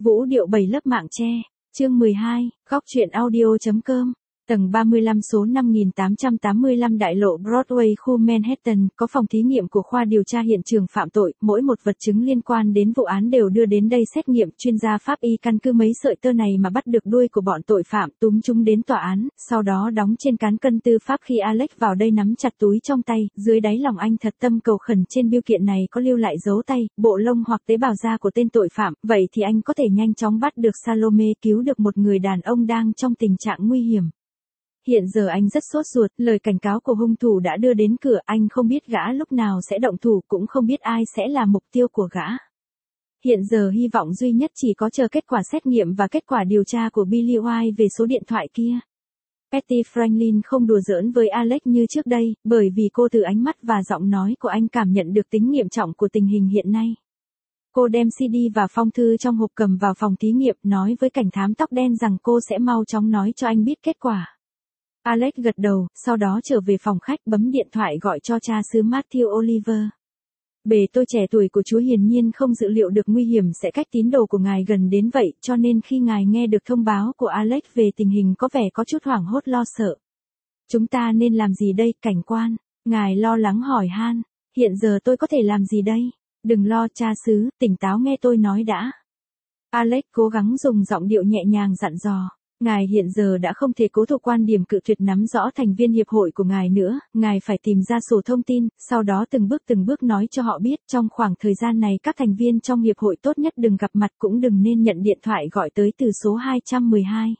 Vũ điệu 7 lớp mạng tre, chương 12, góc truyện audio.com. Tầng 35 số 5885 đại lộ Broadway khu Manhattan, có phòng thí nghiệm của khoa điều tra hiện trường phạm tội, mỗi một vật chứng liên quan đến vụ án đều đưa đến đây xét nghiệm, chuyên gia pháp y căn cứ mấy sợi tơ này mà bắt được đuôi của bọn tội phạm, túm chúng đến tòa án, sau đó đóng trên cán cân tư pháp. Khi Alex vào đây nắm chặt túi trong tay, dưới đáy lòng anh thật tâm cầu khẩn trên bưu kiện này có lưu lại dấu tay, bộ lông hoặc tế bào da của tên tội phạm, vậy thì anh có thể nhanh chóng bắt được Salome, cứu được một người đàn ông đang trong tình trạng nguy hiểm. Hiện giờ anh rất sốt ruột, lời cảnh cáo của hung thủ đã đưa đến cửa, anh không biết gã lúc nào sẽ động thủ, cũng không biết ai sẽ là mục tiêu của gã. Hiện giờ hy vọng duy nhất chỉ có chờ kết quả xét nghiệm và kết quả điều tra của Billy White về số điện thoại kia. Patty Franklin không đùa giỡn với Alex như trước đây, bởi vì cô từ ánh mắt và giọng nói của anh cảm nhận được tính nghiêm trọng của tình hình hiện nay. Cô đem CD và phong thư trong hộp cầm vào phòng thí nghiệm, nói với cảnh thám tóc đen rằng cô sẽ mau chóng nói cho anh biết kết quả. Alex gật đầu, sau đó trở về phòng khách bấm điện thoại gọi cho cha xứ Matthew Oliver. Bề tôi trẻ tuổi của chúa hiển nhiên không dự liệu được nguy hiểm sẽ cách tín đồ của ngài gần đến vậy, cho nên khi ngài nghe được thông báo của Alex về tình hình có vẻ có chút hoảng hốt lo sợ. Chúng ta nên làm gì đây, cảnh quan? Ngài lo lắng hỏi han. Hiện giờ tôi có thể làm gì đây? Đừng lo cha xứ, tỉnh táo nghe tôi nói đã. Alex cố gắng dùng giọng điệu nhẹ nhàng dặn dò. Ngài hiện giờ đã không thể cố thủ quan điểm cự tuyệt nắm rõ thành viên hiệp hội của ngài nữa, ngài phải tìm ra sổ thông tin, sau đó từng bước nói cho họ biết trong khoảng thời gian này các thành viên trong hiệp hội tốt nhất đừng gặp mặt, cũng đừng nên nhận điện thoại gọi tới từ số 212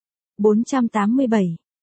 487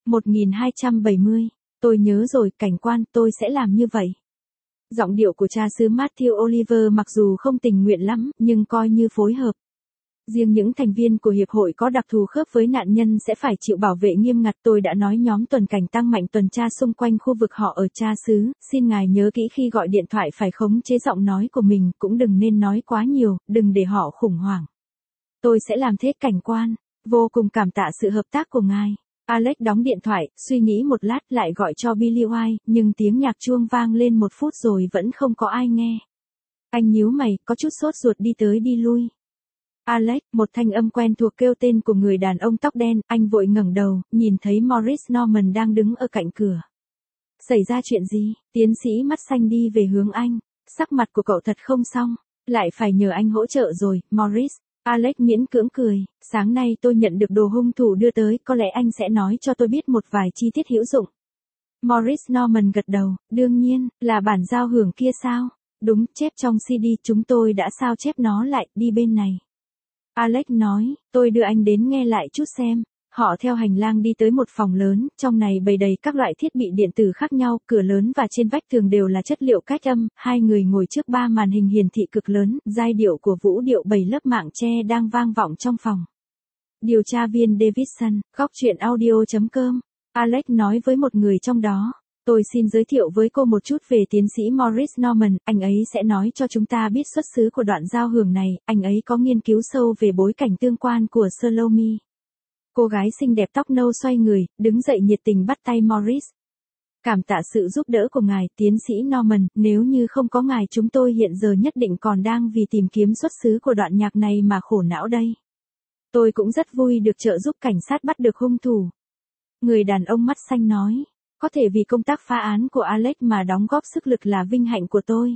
1270. Tôi nhớ rồi, cảnh quan, tôi sẽ làm như vậy. Giọng điệu của cha xứ Matthew Oliver mặc dù không tình nguyện lắm, nhưng coi như phối hợp. Riêng những thành viên của hiệp hội có đặc thù khớp với nạn nhân sẽ phải chịu bảo vệ nghiêm ngặt. Tôi đã nói nhóm tuần cảnh tăng mạnh tuần tra xung quanh khu vực họ ở cha xứ, xin ngài nhớ kỹ khi gọi điện thoại phải khống chế giọng nói của mình, cũng đừng nên nói quá nhiều, đừng để họ khủng hoảng. Tôi sẽ làm thế cảnh quan, vô cùng cảm tạ sự hợp tác của ngài. Alex đóng điện thoại, suy nghĩ một lát lại gọi cho Billy White, nhưng tiếng nhạc chuông vang lên 1 phút rồi vẫn không có ai nghe. Anh nhíu mày, có chút sốt ruột đi tới đi lui. Alex, một thanh âm quen thuộc kêu tên của người đàn ông tóc đen, anh vội ngẩng đầu, nhìn thấy Morris Norman đang đứng ở cạnh cửa. Xảy ra chuyện gì? Tiến sĩ mắt xanh đi về hướng anh, sắc mặt của cậu thật không xong, lại phải nhờ anh hỗ trợ rồi, Morris. Alex miễn cưỡng cười, sáng nay tôi nhận được đồ hung thủ đưa tới, có lẽ anh sẽ nói cho tôi biết một vài chi tiết hữu dụng. Morris Norman gật đầu, đương nhiên, là bản giao hưởng kia sao? Đúng, chép trong CD, chúng tôi đã sao chép nó lại, đi bên này. Alex nói, tôi đưa anh đến nghe lại chút xem. Họ theo hành lang đi tới một phòng lớn, trong này bày đầy các loại thiết bị điện tử khác nhau, cửa lớn và trên vách tường đều là chất liệu cách âm, hai người ngồi trước 3 màn hình hiển thị cực lớn, giai điệu của vũ điệu 7 lớp mạng tre đang vang vọng trong phòng. Điều tra viên Davidson, góc truyện audio.com, Alex nói với một người trong đó. Tôi xin giới thiệu với cô một chút về tiến sĩ Morris Norman, anh ấy sẽ nói cho chúng ta biết xuất xứ của đoạn giao hưởng này, anh ấy có nghiên cứu sâu về bối cảnh tương quan của Salome. Cô gái xinh đẹp tóc nâu xoay người, đứng dậy nhiệt tình bắt tay Morris. Cảm tạ sự giúp đỡ của ngài, tiến sĩ Norman, nếu như không có ngài chúng tôi hiện giờ nhất định còn đang vì tìm kiếm xuất xứ của đoạn nhạc này mà khổ não đây. Tôi cũng rất vui được trợ giúp cảnh sát bắt được hung thủ. Người đàn ông mắt xanh nói. Có thể vì công tác phá án của Alex mà đóng góp sức lực là vinh hạnh của tôi.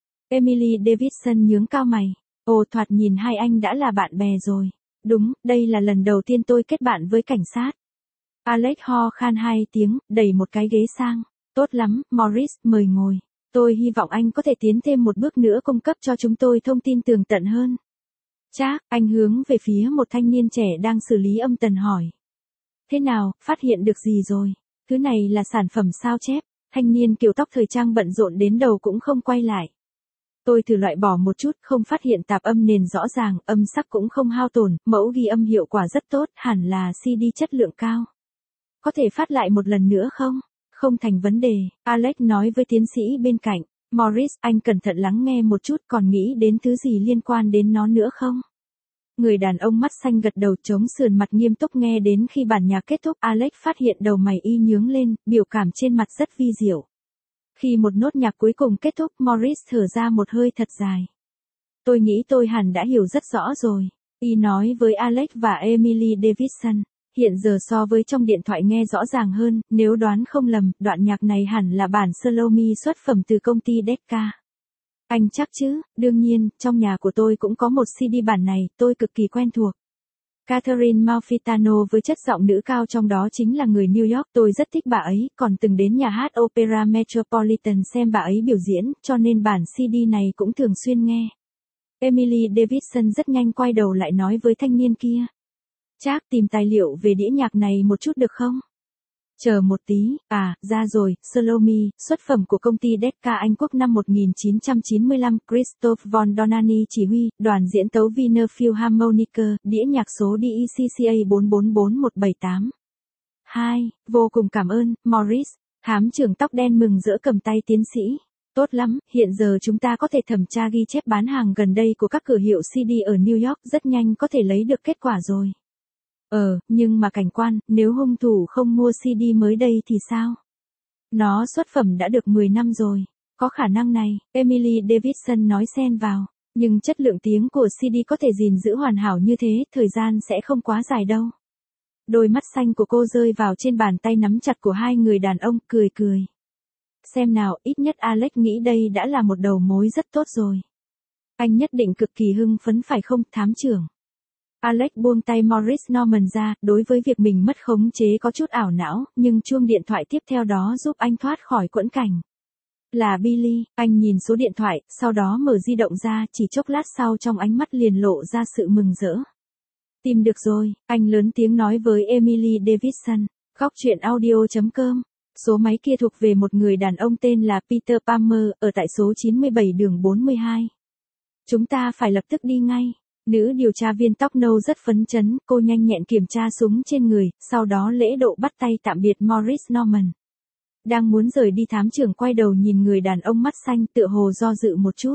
Emily Davidson nhướng cao mày. Ồ, thoạt nhìn hai anh đã là bạn bè rồi. Đúng, đây là lần đầu tiên tôi kết bạn với cảnh sát. Alex ho khan 2 tiếng, đẩy một cái ghế sang. Tốt lắm, Morris, mời ngồi. Tôi hy vọng anh có thể tiến thêm một bước nữa cung cấp cho chúng tôi thông tin tường tận hơn. Chắc, anh hướng về phía một thanh niên trẻ đang xử lý âm tần hỏi. Thế nào, phát hiện được gì rồi? Thứ này là sản phẩm sao chép, thanh niên kiểu tóc thời trang bận rộn đến đầu cũng không quay lại. Tôi thử loại bỏ một chút, không phát hiện tạp âm nền rõ ràng, âm sắc cũng không hao tổn, mẫu ghi âm hiệu quả rất tốt, hẳn là CD chất lượng cao. Có thể phát lại một lần nữa không? Không thành vấn đề, Alex nói với tiến sĩ bên cạnh. Morris, anh cẩn thận lắng nghe một chút, còn nghĩ đến thứ gì liên quan đến nó nữa không? Người đàn ông mắt xanh gật đầu chống sườn mặt nghiêm túc nghe đến khi bản nhạc kết thúc. Alex phát hiện đầu mày y nhướng lên, biểu cảm trên mặt rất vi diệu. Khi một nốt nhạc cuối cùng kết thúc, Morris thở ra một hơi thật dài. Tôi nghĩ tôi hẳn đã hiểu rất rõ rồi. Y nói với Alex và Emily Davidson. Hiện giờ so với trong điện thoại nghe rõ ràng hơn, nếu đoán không lầm, đoạn nhạc này hẳn là bản Salome xuất phẩm từ công ty Decca. Anh chắc chứ, đương nhiên, trong nhà của tôi cũng có một CD bản này, tôi cực kỳ quen thuộc. Catherine Malfitano với chất giọng nữ cao trong đó chính là người New York, tôi rất thích bà ấy, còn từng đến nhà hát Opera Metropolitan xem bà ấy biểu diễn, cho nên bản CD này cũng thường xuyên nghe. Emily Davidson rất nhanh quay đầu lại nói với thanh niên kia. Chắc tìm tài liệu về đĩa nhạc này một chút được không? Chờ một tí, ra rồi, Salome, xuất phẩm của công ty Decca Anh Quốc năm 1995, Christoph von Donani chỉ huy, đoàn diễn tấu Wiener Philharmoniker, đĩa nhạc số DECCA 444178. 2. Vô cùng cảm ơn, Morris, thám trưởng tóc đen mừng rỡ cầm tay tiến sĩ. Tốt lắm, hiện giờ chúng ta có thể thẩm tra ghi chép bán hàng gần đây của các cửa hiệu CD ở New York, rất nhanh có thể lấy được kết quả rồi. Nhưng mà cảnh quan, nếu hung thủ không mua CD mới đây thì sao? Nó xuất phẩm đã được 10 năm rồi. Có khả năng này, Emily Davidson nói xen vào. Nhưng chất lượng tiếng của CD có thể gìn giữ hoàn hảo như thế, thời gian sẽ không quá dài đâu. Đôi mắt xanh của cô rơi vào trên bàn tay nắm chặt của hai người đàn ông, cười cười. Xem nào, ít nhất Alex nghĩ đây đã là một đầu mối rất tốt rồi. Anh nhất định cực kỳ hưng phấn phải không, thám trưởng? Alex buông tay Morris Norman ra, đối với việc mình mất khống chế có chút ảo não, nhưng chuông điện thoại tiếp theo đó giúp anh thoát khỏi quẫn cảnh. Là Billy, anh nhìn số điện thoại, sau đó mở di động ra, chỉ chốc lát sau trong ánh mắt liền lộ ra sự mừng rỡ. Tìm được rồi, anh lớn tiếng nói với Emily Davidson, góc truyện audio.com. Số máy kia thuộc về một người đàn ông tên là Peter Palmer, ở tại số 97 đường 42. Chúng ta phải lập tức đi ngay. Nữ điều tra viên tóc nâu rất phấn chấn, cô nhanh nhẹn kiểm tra súng trên người, sau đó lễ độ bắt tay tạm biệt Morris Norman. Đang muốn rời đi, thám trưởng quay đầu nhìn người đàn ông mắt xanh, tựa hồ do dự một chút.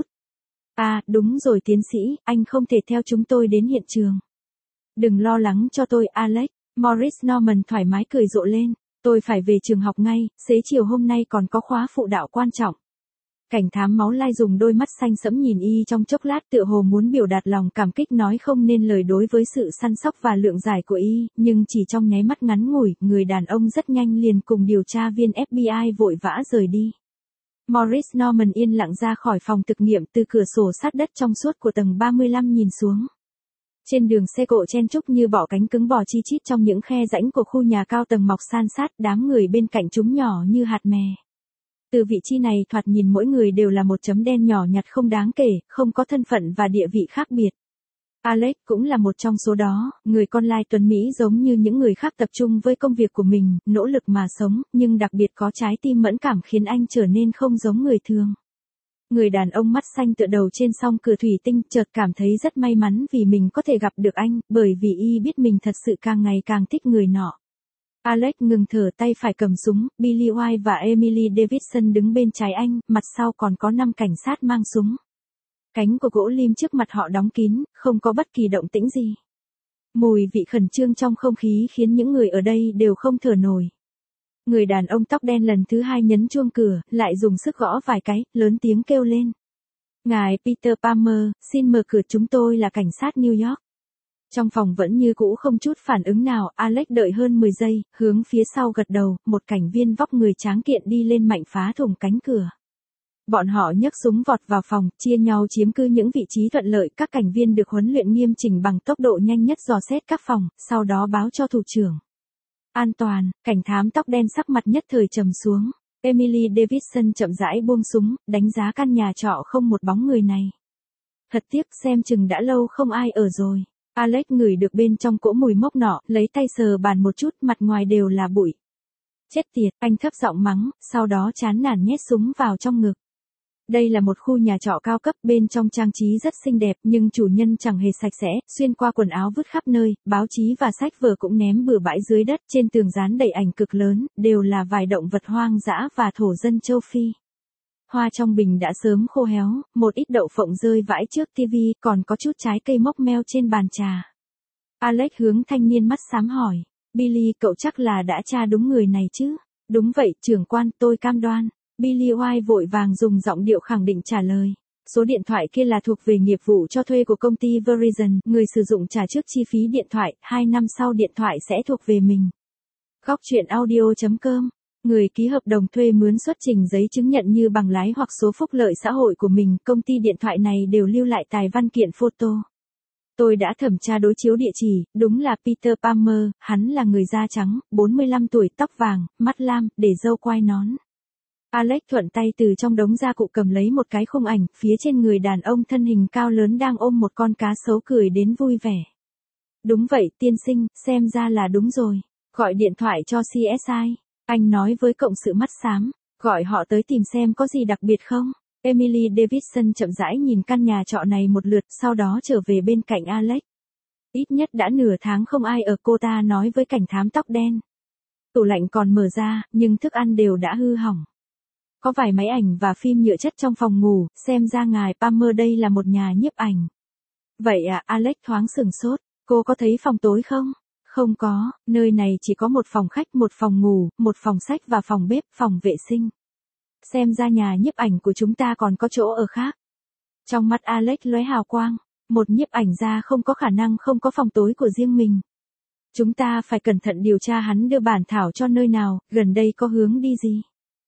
Đúng rồi tiến sĩ, anh không thể theo chúng tôi đến hiện trường. Đừng lo lắng cho tôi, Alex. Morris Norman thoải mái cười rộ lên. Tôi phải về trường học ngay, xế chiều hôm nay còn có khóa phụ đạo quan trọng. Cảnh thám máu lai dùng đôi mắt xanh sẫm nhìn y trong chốc lát, tựa hồ muốn biểu đạt lòng cảm kích nói không nên lời đối với sự săn sóc và lượng giải của y, nhưng chỉ trong nháy mắt ngắn ngủi, người đàn ông rất nhanh liền cùng điều tra viên FBI vội vã rời đi. Morris Norman yên lặng ra khỏi phòng thực nghiệm, từ cửa sổ sát đất trong suốt của tầng 35 nhìn xuống. Trên đường xe cộ chen chúc như bọ cánh cứng bò chi chít trong những khe rãnh của khu nhà cao tầng mọc san sát, đám người bên cạnh chúng nhỏ như hạt mè. Từ vị trí này thoạt nhìn mỗi người đều là một chấm đen nhỏ nhặt không đáng kể, không có thân phận và địa vị khác biệt. Alex cũng là một trong số đó, người con lai tuấn Mỹ giống như những người khác tập trung với công việc của mình, nỗ lực mà sống, nhưng đặc biệt có trái tim mẫn cảm khiến anh trở nên không giống người thường. Người đàn ông mắt xanh tựa đầu trên song cửa thủy tinh, chợt cảm thấy rất may mắn vì mình có thể gặp được anh, bởi vì y biết mình thật sự càng ngày càng thích người nọ. Alex ngừng thở, tay phải cầm súng, Billy White và Emily Davidson đứng bên trái anh, mặt sau còn có 5 cảnh sát mang súng. Cánh của gỗ lim trước mặt họ đóng kín, không có bất kỳ động tĩnh gì. Mùi vị khẩn trương trong không khí khiến những người ở đây đều không thở nổi. Người đàn ông tóc đen lần thứ 2 nhấn chuông cửa, lại dùng sức gõ vài cái, lớn tiếng kêu lên. Ngài Peter Palmer, xin mở cửa, chúng tôi là cảnh sát New York. Trong phòng vẫn như cũ không chút phản ứng nào, Alex đợi hơn 10 giây, hướng phía sau gật đầu, một cảnh viên vóc người tráng kiện đi lên mạnh phá thủng cánh cửa. Bọn họ nhấc súng vọt vào phòng, chia nhau chiếm cứ những vị trí thuận lợi, các cảnh viên được huấn luyện nghiêm chỉnh bằng tốc độ nhanh nhất dò xét các phòng, sau đó báo cho thủ trưởng. An toàn, cảnh thám tóc đen sắc mặt nhất thời trầm xuống. Emily Davidson chậm rãi buông súng, đánh giá căn nhà trọ không một bóng người này. Thật tiếc, xem chừng đã lâu không ai ở rồi. Alex ngửi được bên trong cỗ mùi mốc nọ, lấy tay sờ bàn một chút, mặt ngoài đều là bụi. Chết tiệt, anh thấp giọng mắng, sau đó chán nản nhét súng vào trong ngực. Đây là một khu nhà trọ cao cấp, bên trong trang trí rất xinh đẹp, nhưng chủ nhân chẳng hề sạch sẽ, xuyên qua quần áo vứt khắp nơi, báo chí và sách vở cũng ném bừa bãi dưới đất, trên tường dán đầy ảnh cực lớn, đều là vài động vật hoang dã và thổ dân châu Phi. Hoa trong bình đã sớm khô héo, một ít đậu phộng rơi vãi trước tivi, còn có chút trái cây mốc meo trên bàn trà. Alex hướng thanh niên mắt xám hỏi, Billy, cậu chắc là đã tra đúng người này chứ? Đúng vậy, trưởng quan, tôi cam đoan. Billy White vội vàng dùng giọng điệu khẳng định trả lời. Số điện thoại kia là thuộc về nghiệp vụ cho thuê của công ty Verizon, người sử dụng trả trước chi phí điện thoại, 2 năm sau điện thoại sẽ thuộc về mình. Góc chuyện audio.com. Người ký hợp đồng thuê mướn xuất trình giấy chứng nhận như bằng lái hoặc số phúc lợi xã hội của mình, công ty điện thoại này đều lưu lại tài văn kiện photo. Tôi đã thẩm tra đối chiếu địa chỉ, đúng là Peter Palmer, hắn là người da trắng, 45 tuổi, tóc vàng, mắt lam, để râu quai nón. Alex thuận tay từ trong đống gia cụ cầm lấy một cái khung ảnh, phía trên người đàn ông thân hình cao lớn đang ôm một con cá sấu cười đến vui vẻ. Đúng vậy, tiên sinh, xem ra là đúng rồi. Gọi điện thoại cho CSI. Anh nói với cộng sự mắt xám, gọi họ tới tìm xem có gì đặc biệt không. Emily Davidson chậm rãi nhìn căn nhà trọ này một lượt, sau đó trở về bên cạnh Alex. Ít nhất đã nửa tháng không ai ở, cô ta nói với cảnh thám tóc đen. Tủ lạnh còn mở ra, nhưng thức ăn đều đã hư hỏng. Có vài máy ảnh và phim nhựa chất trong phòng ngủ, xem ra ngài Palmer đây là một nhà nhiếp ảnh. Vậy à, Alex thoáng sửng sốt, cô có thấy phòng tối không? Không có, nơi này chỉ có một phòng khách, một phòng ngủ, một phòng sách và phòng bếp, phòng vệ sinh. Xem ra nhà nhiếp ảnh của chúng ta còn có chỗ ở khác. Trong mắt Alex lóe hào quang, một nhiếp ảnh gia không có khả năng không có phòng tối của riêng mình. Chúng ta phải cẩn thận điều tra hắn đưa bản thảo cho nơi nào, gần đây có hướng đi gì.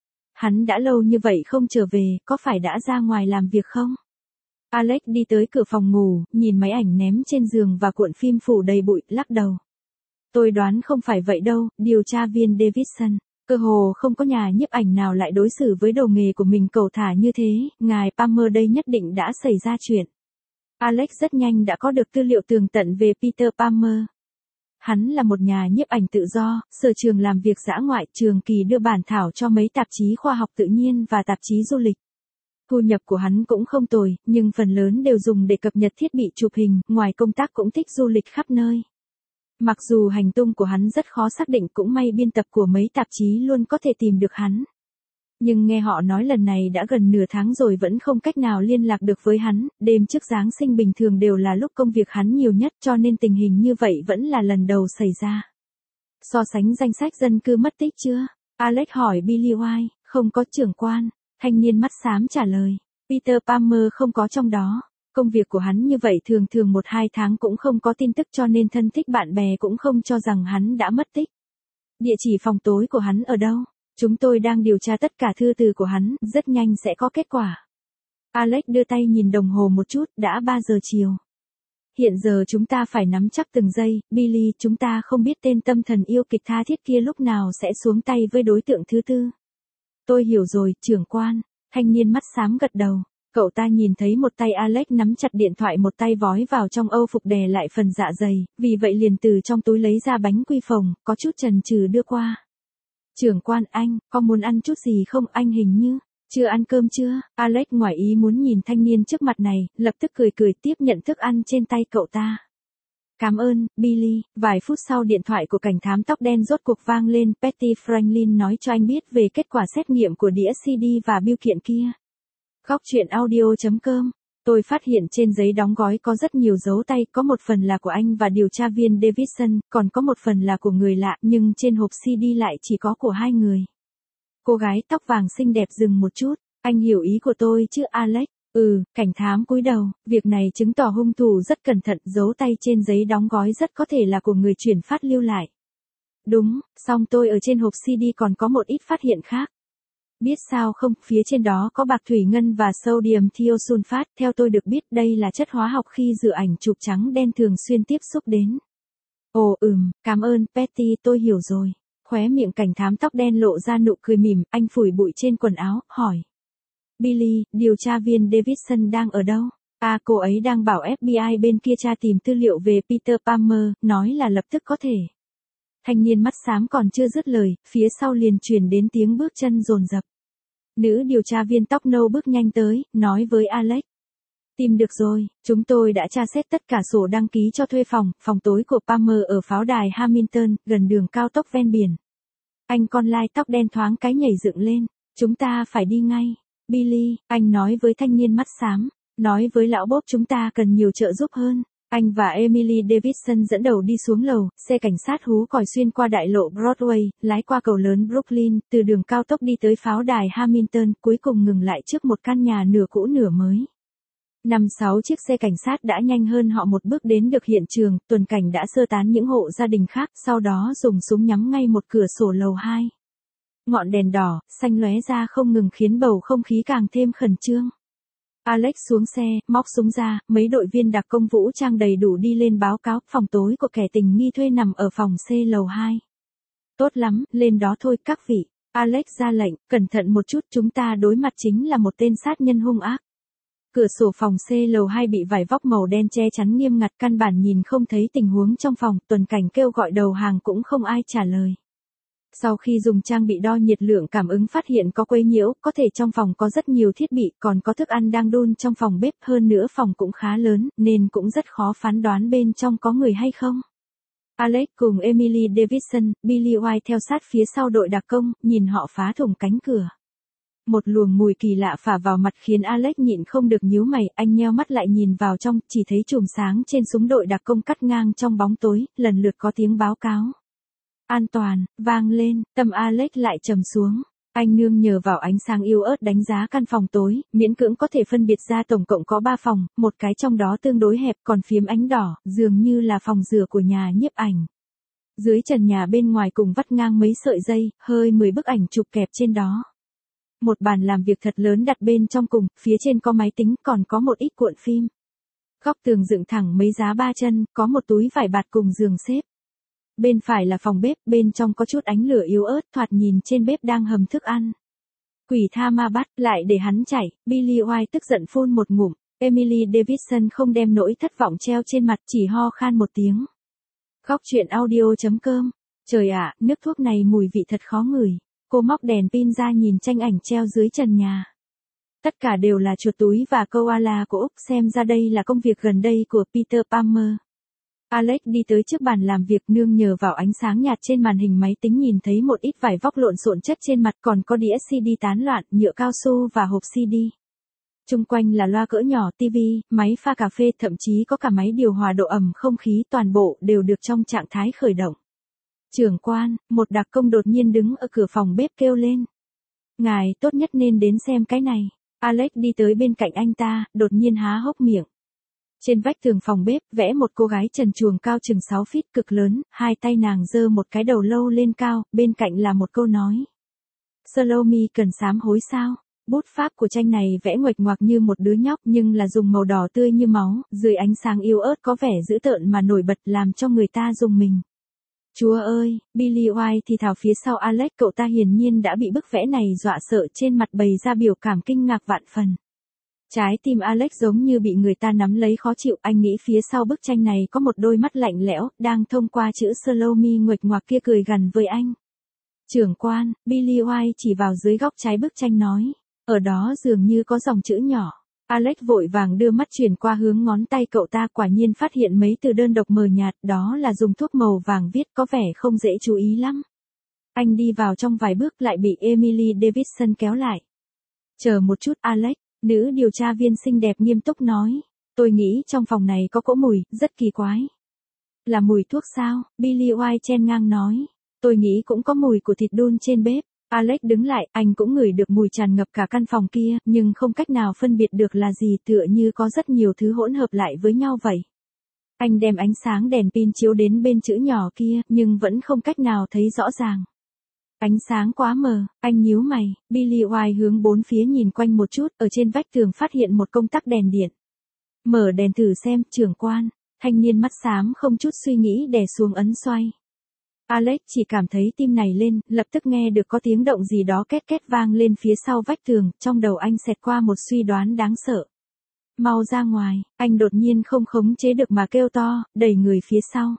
Hắn đã lâu như vậy không trở về, có phải đã ra ngoài làm việc không? Alex đi tới cửa phòng ngủ, nhìn máy ảnh ném trên giường và cuộn phim phủ đầy bụi, lắc đầu. Tôi đoán không phải vậy đâu, điều tra viên Davidson. Cơ hồ không có nhà nhiếp ảnh nào lại đối xử với đầu nghề của mình cầu thả như thế, ngài Palmer đây nhất định đã xảy ra chuyện. Alex rất nhanh đã có được tư liệu tường tận về Peter Palmer. Hắn là một nhà nhiếp ảnh tự do, sở trường làm việc dã ngoại, trường kỳ đưa bản thảo cho mấy tạp chí khoa học tự nhiên và tạp chí du lịch. Thu nhập của hắn cũng không tồi, nhưng phần lớn đều dùng để cập nhật thiết bị chụp hình, ngoài công tác cũng thích du lịch khắp nơi. Mặc dù hành tung của hắn rất khó xác định, cũng may biên tập của mấy tạp chí luôn có thể tìm được hắn. Nhưng nghe họ nói lần này đã gần nửa tháng rồi vẫn không cách nào liên lạc được với hắn, đêm trước Giáng sinh bình thường đều là lúc công việc hắn nhiều nhất, cho nên tình hình như vậy vẫn là lần đầu xảy ra. So sánh danh sách dân cư mất tích chưa? Alex hỏi Billy White. Không có, trưởng quan. Thanh niên mắt xám trả lời. Peter Palmer không có trong đó. Công việc của hắn như vậy thường thường 1-2 tháng cũng không có tin tức, cho nên thân thích bạn bè cũng không cho rằng hắn đã mất tích. Địa chỉ phòng tối của hắn ở đâu? Chúng tôi đang điều tra tất cả thư từ của hắn, rất nhanh sẽ có kết quả. Alex đưa tay nhìn đồng hồ một chút, đã 3 giờ chiều. Hiện giờ chúng ta phải nắm chắc từng giây, Billy, chúng ta không biết tên tâm thần yêu kịch tha thiết kia lúc nào sẽ xuống tay với đối tượng thứ tư. Tôi hiểu rồi, trưởng quan. Thanh niên mắt xám gật đầu. Cậu ta nhìn thấy một tay Alex nắm chặt điện thoại, một tay vói vào trong âu phục đè lại phần dạ dày, vì vậy liền từ trong túi lấy ra bánh quy phồng, có chút chần chừ đưa qua. Trưởng quan, anh, có muốn ăn chút gì không? Anh hình như chưa ăn cơm chưa? Alex ngoài ý muốn nhìn thanh niên trước mặt này, lập tức cười cười tiếp nhận thức ăn trên tay cậu ta. Cảm ơn, Billy. Vài phút sau điện thoại của cảnh thám tóc đen rốt cuộc vang lên. Patty Franklin nói cho anh biết về kết quả xét nghiệm của đĩa CD và bưu kiện kia. Góc chuyện audio.com. Tôi phát hiện trên giấy đóng gói có rất nhiều dấu tay, có một phần là của anh và điều tra viên Davidson, còn có một phần là của người lạ, nhưng trên hộp CD lại chỉ có của hai người. Cô gái tóc vàng xinh đẹp dừng một chút. Anh hiểu ý của tôi chứ, Alex? Cảnh thám cúi đầu, việc này chứng tỏ hung thủ rất cẩn thận, dấu tay trên giấy đóng gói rất có thể là của người chuyển phát lưu lại. Đúng, song tôi ở trên hộp CD còn có một ít phát hiện khác. Biết sao không, phía trên đó có bạc thủy ngân và sodium thiosulfat, theo tôi được biết đây là chất hóa học khi rửa ảnh chụp trắng đen thường xuyên tiếp xúc đến. Ồ cảm ơn Patty, tôi hiểu rồi. Khóe miệng cảnh thám tóc đen lộ ra nụ cười mỉm, anh phủi bụi trên quần áo, hỏi. Billy, điều tra viên Davidson đang ở đâu? Cô ấy đang bảo FBI bên kia tra tìm tư liệu về Peter Palmer, nói là lập tức có thể. Thanh niên mắt xám còn chưa dứt lời, phía sau liền truyền đến tiếng bước chân dồn dập. Nữ điều tra viên tóc nâu bước nhanh tới, nói với Alex. Tìm được rồi, chúng tôi đã tra xét tất cả sổ đăng ký cho thuê phòng tối của Palmer ở pháo đài Hamilton, gần đường cao tốc ven biển. Anh con lai tóc đen thoáng cái nhảy dựng lên, chúng ta phải đi ngay. Billy, anh nói với thanh niên mắt xám, nói với lão Bob chúng ta cần nhiều trợ giúp hơn. Anh và Emily Davidson dẫn đầu đi xuống lầu, xe cảnh sát hú còi xuyên qua đại lộ Broadway, lái qua cầu lớn Brooklyn, từ đường cao tốc đi tới pháo đài Hamilton, cuối cùng ngừng lại trước một căn nhà nửa cũ nửa mới. 5-6 chiếc xe cảnh sát đã nhanh hơn họ một bước đến được hiện trường, tuần cảnh đã sơ tán những hộ gia đình khác, sau đó dùng súng nhắm ngay một cửa sổ lầu 2. Ngọn đèn đỏ, xanh lóe ra không ngừng khiến bầu không khí càng thêm khẩn trương. Alex xuống xe, móc súng ra, mấy đội viên đặc công vũ trang đầy đủ đi lên báo cáo, phòng tối của kẻ tình nghi thuê nằm ở phòng C lầu 2. Tốt lắm, lên đó thôi các vị. Alex ra lệnh, cẩn thận một chút, chúng ta đối mặt chính là một tên sát nhân hung ác. Cửa sổ phòng C lầu 2 bị vải vóc màu đen che chắn nghiêm ngặt, căn bản nhìn không thấy tình huống trong phòng, tuần cảnh kêu gọi đầu hàng cũng không ai trả lời. Sau khi dùng trang bị đo nhiệt lượng cảm ứng phát hiện có quấy nhiễu, có thể trong phòng có rất nhiều thiết bị, còn có thức ăn đang đun trong phòng bếp, hơn nữa phòng cũng khá lớn, nên cũng rất khó phán đoán bên trong có người hay không. Alex cùng Emily Davidson, Billy White theo sát phía sau đội đặc công, nhìn họ phá thủng cánh cửa. Một luồng mùi kỳ lạ phả vào mặt khiến Alex nhịn không được nhíu mày, anh nheo mắt lại nhìn vào trong, chỉ thấy chùm sáng trên súng đội đặc công cắt ngang trong bóng tối, lần lượt có tiếng báo cáo. An toàn, vang lên, tâm Alex lại trầm xuống. Anh nương nhờ vào ánh sáng yếu ớt đánh giá căn phòng tối, miễn cưỡng có thể phân biệt ra tổng cộng có 3 phòng, một cái trong đó tương đối hẹp còn phím ánh đỏ, dường như là phòng rửa của nhà nhiếp ảnh. Dưới trần nhà bên ngoài cùng vắt ngang mấy sợi dây, hơi 10 bức ảnh chụp kẹp trên đó. Một bàn làm việc thật lớn đặt bên trong cùng, phía trên có máy tính, còn có một ít cuộn phim. Góc tường dựng thẳng mấy giá 3 chân, có một túi vải bạt cùng giường xếp. Bên phải là phòng bếp, bên trong có chút ánh lửa yếu ớt, thoạt nhìn trên bếp đang hầm thức ăn. Quỷ tha ma bắt, lại để hắn chạy, Billy White tức giận phun một ngụm, Emily Davidson không đem nỗi thất vọng treo trên mặt, chỉ ho khan một tiếng. Góc truyện audio.com, trời ạ, nước thuốc này mùi vị thật khó ngửi. Cô móc đèn pin ra nhìn tranh ảnh treo dưới trần nhà. Tất cả đều là chuột túi và koala của Úc, xem ra đây là công việc gần đây của Peter Palmer. Alex đi tới trước bàn làm việc, nương nhờ vào ánh sáng nhạt trên màn hình máy tính nhìn thấy một ít vải vóc lộn xộn chất trên mặt, còn có đĩa CD tán loạn, nhựa cao su và hộp CD. Chung quanh là loa cỡ nhỏ, TV, máy pha cà phê, thậm chí có cả máy điều hòa độ ẩm không khí, toàn bộ đều được trong trạng thái khởi động. Trưởng quan, một đặc công đột nhiên đứng ở cửa phòng bếp kêu lên. Ngài tốt nhất nên đến xem cái này. Alex đi tới bên cạnh anh ta, đột nhiên há hốc miệng. Trên vách tường phòng bếp, vẽ một cô gái trần truồng cao chừng 6 feet cực lớn, hai tay nàng giơ một cái đầu lâu lên cao, bên cạnh là một câu nói. Salome cần sám hối sao? Bút pháp của tranh này vẽ nguệch ngoạc như một đứa nhóc nhưng là dùng màu đỏ tươi như máu, dưới ánh sáng yếu ớt có vẻ dữ tợn mà nổi bật làm cho người ta rùng mình. Chúa ơi, Billy White thì thào phía sau Alex, cậu ta hiển nhiên đã bị bức vẽ này dọa sợ, trên mặt bày ra biểu cảm kinh ngạc vạn phần. Trái tim Alex giống như bị người ta nắm lấy khó chịu, anh nghĩ phía sau bức tranh này có một đôi mắt lạnh lẽo, đang thông qua chữ Salome nguệch ngoạc kia cười gằn với anh. Trưởng quan, Billy White chỉ vào dưới góc trái bức tranh nói, ở đó dường như có dòng chữ nhỏ. Alex vội vàng đưa mắt chuyển qua hướng ngón tay cậu ta, quả nhiên phát hiện mấy từ đơn độc mờ nhạt, đó là dùng thuốc màu vàng viết, có vẻ không dễ chú ý lắm. Anh đi vào trong vài bước lại bị Emily Davidson kéo lại. Chờ một chút Alex, nữ điều tra viên xinh đẹp nghiêm túc nói. Tôi nghĩ trong phòng này có cỗ mùi, rất kỳ quái. Là mùi thuốc sao? Billy White chen ngang nói. Tôi nghĩ cũng có mùi của thịt đun trên bếp. Alex đứng lại, anh cũng ngửi được mùi tràn ngập cả căn phòng kia, nhưng không cách nào phân biệt được là gì, tựa như có rất nhiều thứ hỗn hợp lại với nhau vậy. Anh đem ánh sáng đèn pin chiếu đến bên chữ nhỏ kia, nhưng vẫn không cách nào thấy rõ ràng. Ánh sáng quá mờ, anh nhíu mày, Billy White hướng bốn phía nhìn quanh một chút, ở trên vách tường phát hiện một công tắc đèn điện. Mở đèn thử xem, trưởng quan, thanh niên mắt xám không chút suy nghĩ đè xuống ấn xoay. Alex chỉ cảm thấy tim này lên, lập tức nghe được có tiếng động gì đó két két vang lên phía sau vách tường, trong đầu anh xẹt qua một suy đoán đáng sợ. Mau ra ngoài, anh đột nhiên không khống chế được mà kêu to, đẩy người phía sau.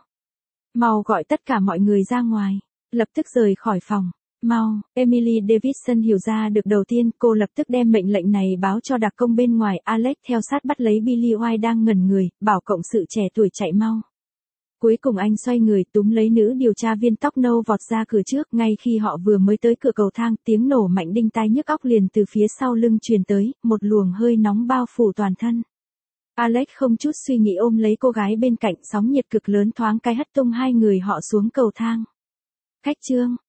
Mau gọi tất cả mọi người ra ngoài, lập tức rời khỏi phòng. Mau, Emily Davidson hiểu ra được đầu tiên, cô lập tức đem mệnh lệnh này báo cho đặc công bên ngoài. Alex theo sát bắt lấy Billy White đang ngẩn người, bảo cộng sự trẻ tuổi chạy mau. Cuối cùng anh xoay người túm lấy nữ điều tra viên tóc nâu vọt ra cửa trước, ngay khi họ vừa mới tới cửa cầu thang, tiếng nổ mạnh đinh tai nhức óc liền từ phía sau lưng truyền tới, một luồng hơi nóng bao phủ toàn thân. Alex không chút suy nghĩ ôm lấy cô gái bên cạnh, sóng nhiệt cực lớn thoáng cái hất tung hai người họ xuống cầu thang. Khách trương,